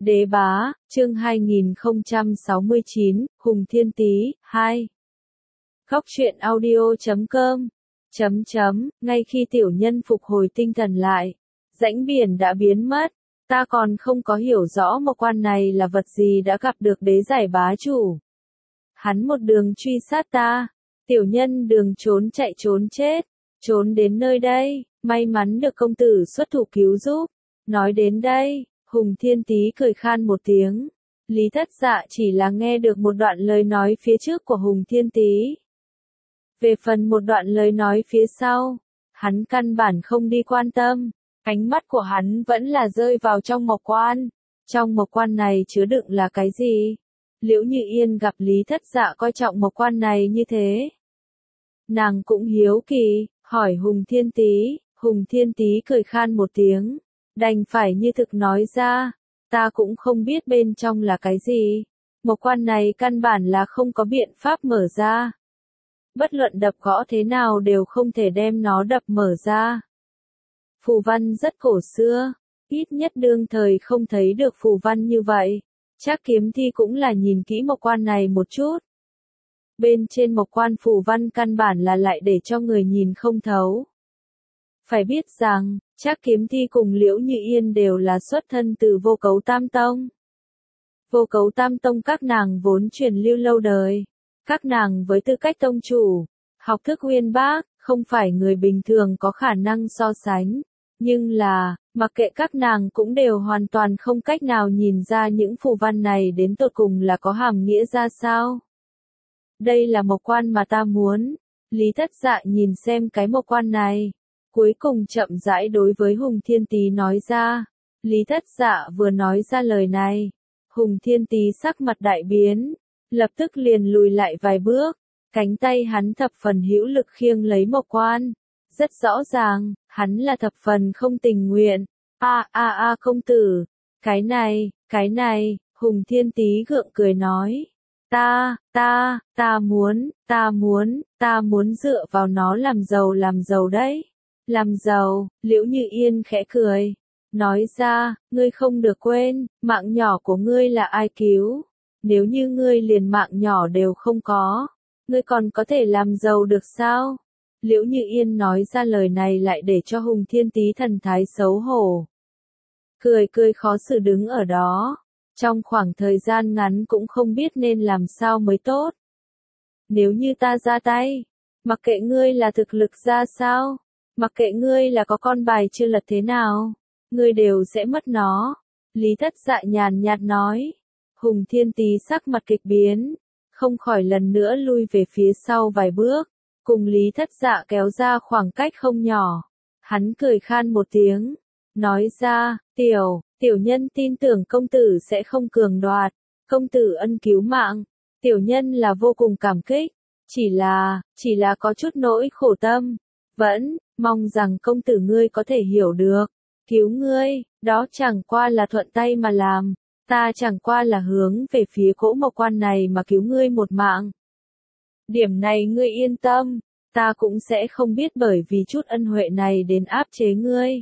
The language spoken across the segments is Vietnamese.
Đế bá, chương 2069, Hùng Thiên Tý, 2. Góc truyện audio.com. Ngay khi tiểu nhân phục hồi tinh thần lại, rãnh biển đã biến mất, ta còn không có hiểu rõ một quan này là vật gì đã gặp được đế giải bá chủ. Hắn một đường truy sát ta, tiểu nhân đường trốn chạy trốn chết, trốn đến nơi đây, may mắn được công tử xuất thủ cứu giúp. Nói đến đây, Hùng Thiên Tý cười khan một tiếng. Lý Thất Dạ chỉ là nghe được một đoạn lời nói phía trước của Hùng Thiên Tý. Về phần một đoạn lời nói phía sau, hắn căn bản không đi quan tâm, ánh mắt của hắn vẫn là rơi vào trong mộc quan. Trong mộc quan này chứa đựng là cái gì? Liễu Như Yên gặp Lý Thất Dạ coi trọng mộc quan này như thế. Nàng cũng hiếu kỳ, hỏi Hùng Thiên Tý. Hùng Thiên Tý cười khan một tiếng, đành phải như thực nói ra, ta cũng không biết bên trong là cái gì. Mộc quan này căn bản là không có biện pháp mở ra. Bất luận đập gõ thế nào đều không thể đem nó đập mở ra. Phù văn rất cổ xưa, ít nhất đương thời không thấy được phù văn như vậy. Trác Kiếm Thi cũng là nhìn kỹ mộc quan này một chút. Bên trên mộc quan phù văn căn bản là lại để cho người nhìn không thấu. Phải biết rằng, Trác Kiếm Thi cùng Liễu Như Yên đều là xuất thân từ Vô Cấu Tam Tông. Vô Cấu Tam Tông các nàng vốn truyền lưu lâu đời. Các nàng với tư cách tông chủ, học thức uyên bác, không phải người bình thường có khả năng so sánh. Nhưng là, mặc kệ các nàng cũng đều hoàn toàn không cách nào nhìn ra những phù văn này đến tột cùng là có hàm nghĩa ra sao. Đây là mộc quan mà ta muốn. Lý Thất Dạ nhìn xem cái mộc quan này, cuối cùng chậm rãi đối với Hùng Thiên Tý nói ra. Lý Thất Dạ vừa nói ra lời này, Hùng Thiên Tý sắc mặt đại biến, lập tức liền lùi lại vài bước, cánh tay hắn thập phần hữu lực khiêng lấy mộc quan. Rất rõ ràng, hắn là thập phần không tình nguyện. Công tử, cái này, Hùng Thiên Tý gượng cười nói. Ta muốn dựa vào nó làm giàu đấy. Làm giàu, Liễu Như Yên khẽ cười. Nói ra, ngươi không được quên, mạng nhỏ của ngươi là ai cứu. Nếu như ngươi liền mạng nhỏ đều không có, ngươi còn có thể làm giàu được sao? Liễu Như Yên nói ra lời này lại để cho Hùng Thiên Tý thần thái xấu hổ. Cười khó xử đứng ở đó. Trong khoảng thời gian ngắn cũng không biết nên làm sao mới tốt. Nếu như ta ra tay, mặc kệ ngươi là thực lực ra sao, mặc kệ ngươi là có con bài chưa lật thế nào, ngươi đều sẽ mất nó. Lý Thất Dạ nhàn nhạt nói. Hùng Thiên Tý sắc mặt kịch biến, không khỏi lần nữa lui về phía sau vài bước, cùng Lý Thất Dạ kéo ra khoảng cách không nhỏ. Hắn cười khan một tiếng, nói ra, tiểu nhân tin tưởng công tử sẽ không cường đoạt, công tử ân cứu mạng, tiểu nhân là vô cùng cảm kích, chỉ là có chút nỗi khổ tâm, vẫn mong rằng công tử ngươi có thể hiểu được, cứu ngươi, đó chẳng qua là thuận tay mà làm. Ta chẳng qua là hướng về phía cỗ mộc quan này mà cứu ngươi một mạng. Điểm này ngươi yên tâm, ta cũng sẽ không biết bởi vì chút ân huệ này đến áp chế ngươi.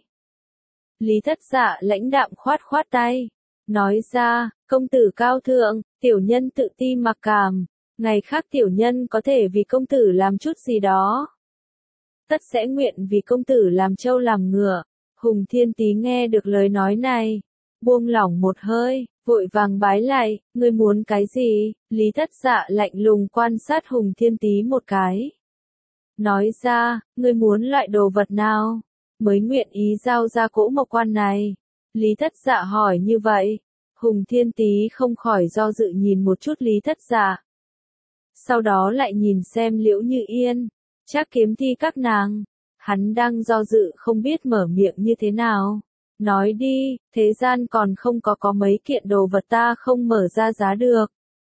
Lý Thất Dạ lãnh đạm khoát tay, nói ra, công tử cao thượng, tiểu nhân tự ti mặc cảm, ngày khác tiểu nhân có thể vì công tử làm chút gì đó. Tất sẽ nguyện vì công tử làm trâu làm ngựa. Hùng Thiên Tý nghe được lời nói này, buông lỏng một hơi, vội vàng bái lại, ngươi muốn cái gì? Lý Thất Dạ lạnh lùng quan sát Hùng Thiên Tý một cái. Nói ra, ngươi muốn loại đồ vật nào? Mới nguyện ý giao ra cỗ mộc quan này. Lý Thất Dạ hỏi như vậy. Hùng Thiên Tý không khỏi do dự nhìn một chút Lý Thất Dạ. Sau đó lại nhìn xem Liễu Như Yên, Trác Kiếm Thi các nàng. Hắn đang do dự không biết mở miệng như thế nào. Nói đi, thế gian còn không có mấy kiện đồ vật ta không mở ra giá được.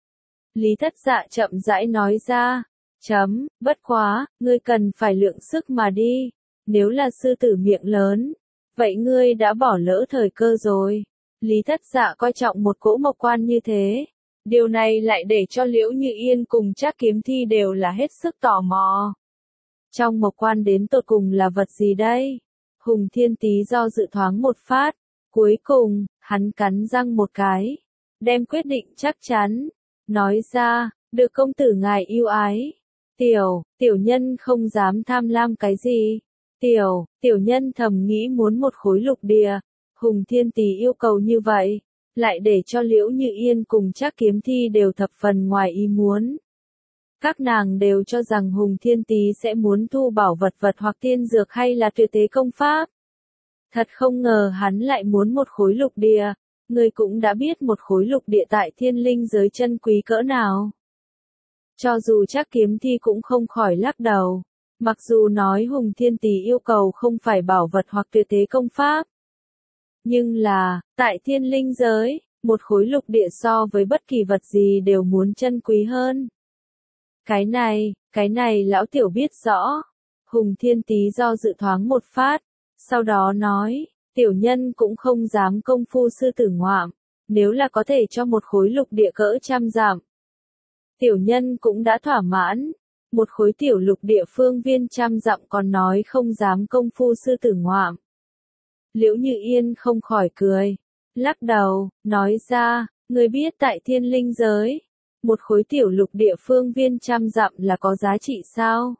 Lý Thất Dạ chậm rãi nói ra. Bất quá, ngươi cần phải lượng sức mà đi. Nếu là sư tử miệng lớn, vậy ngươi đã bỏ lỡ thời cơ rồi. Lý Thất Dạ coi trọng một cỗ mộc quan như thế. Điều này lại để cho Liễu Như Yên cùng Trác Kiếm Thi đều là hết sức tò mò. Trong mộc quan đến tột cùng là vật gì đây? Hùng Thiên Tý do dự thoáng một phát, Cuối cùng, hắn cắn răng một cái, đem quyết định chắc chắn, nói ra, được công tử ngài yêu ái. Tiểu nhân không dám tham lam cái gì. Tiểu nhân thầm nghĩ muốn một khối lục địa. Hùng Thiên Tý yêu cầu như vậy, lại để cho Liễu Như Yên cùng Trác Kiếm Thi đều thập phần ngoài ý muốn. Các nàng đều cho rằng Hùng Thiên Tý sẽ muốn thu bảo vật hoặc tiên dược hay là tuyệt thế công pháp. Thật không ngờ hắn lại muốn một khối lục địa. Ngươi cũng đã biết một khối lục địa tại thiên linh giới chân quý cỡ nào. Cho dù Trác Kiếm Thi cũng không khỏi lắc đầu. Mặc dù nói Hùng Thiên Tý yêu cầu không phải bảo vật hoặc tuyệt thế công pháp. Nhưng là, tại thiên linh giới, một khối lục địa so với bất kỳ vật gì đều muốn chân quý hơn. Cái này lão tiểu biết rõ. Hùng Thiên Tý do dự thoáng một phát, sau đó nói, tiểu nhân cũng không dám công phu sư tử ngoạm, nếu là có thể cho một khối lục địa cỡ 100 dặm. Tiểu nhân cũng đã thỏa mãn, một khối tiểu lục địa phương viên 100 dặm còn nói không dám công phu sư tử ngoạm. Liễu Như Yên không khỏi cười, lắc đầu, nói ra, người biết tại thiên linh giới, một khối tiểu lục địa phương viên 100 dặm là có giá trị sao?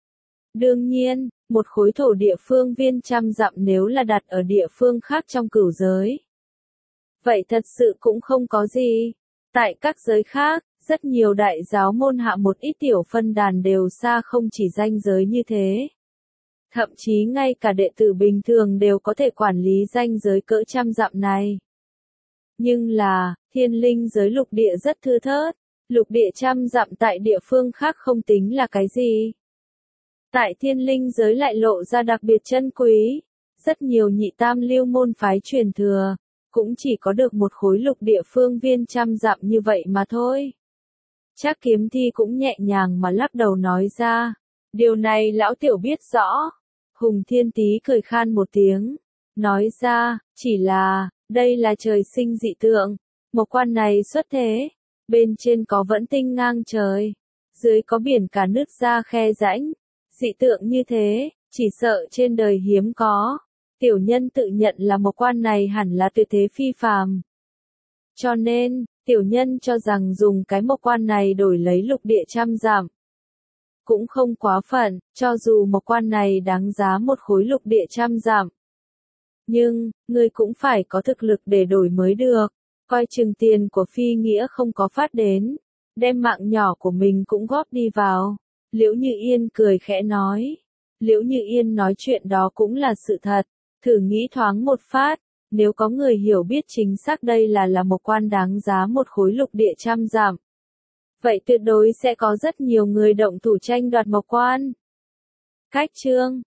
Đương nhiên, một khối thổ địa phương viên 100 dặm nếu là đặt ở địa phương khác trong cửu giới. Vậy thật sự cũng không có gì. Tại các giới khác, rất nhiều đại giáo môn hạ một ít tiểu phân đàn đều xa không chỉ danh giới như thế. Thậm chí ngay cả đệ tử bình thường đều có thể quản lý danh giới cỡ 100 dặm này. Nhưng là, thiên linh giới lục địa rất thưa thớt, lục địa 100 dặm tại địa phương khác không tính là cái gì. Tại thiên linh giới lại lộ ra đặc biệt chân quý, rất nhiều nhị tam lưu môn phái truyền thừa, cũng chỉ có được một khối lục địa phương viên 100 dặm như vậy mà thôi. Trác Kiếm Thi cũng nhẹ nhàng mà lắc đầu nói ra, điều này lão tiểu biết rõ. Hùng Thiên Tý cười khan một tiếng, nói ra, chỉ là, đây là trời sinh dị tượng, một quan này xuất thế, bên trên có vẫn tinh ngang trời, dưới có biển cả nứt ra khe rãnh, dị tượng như thế, chỉ sợ trên đời hiếm có. Tiểu nhân tự nhận là một quan này hẳn là tuyệt thế phi phàm. Cho nên, tiểu nhân cho rằng dùng cái một quan này đổi lấy lục địa 100 dặm. Cũng không quá phận, cho dù một quan này đáng giá một khối lục địa 100 dặm. Nhưng, ngươi cũng phải có thực lực để đổi mới được, coi chừng tiền của phi nghĩa không có phát đến, đem mạng nhỏ của mình cũng góp đi vào. Liễu Như Yên cười khẽ nói. Liễu Như Yên nói chuyện đó cũng là sự thật, thử nghĩ thoáng một phát, nếu có người hiểu biết chính xác đây là một quan đáng giá một khối lục địa 100 dặm. Vậy tuyệt đối sẽ có rất nhiều người động thủ tranh đoạt mộc quan. Cách chương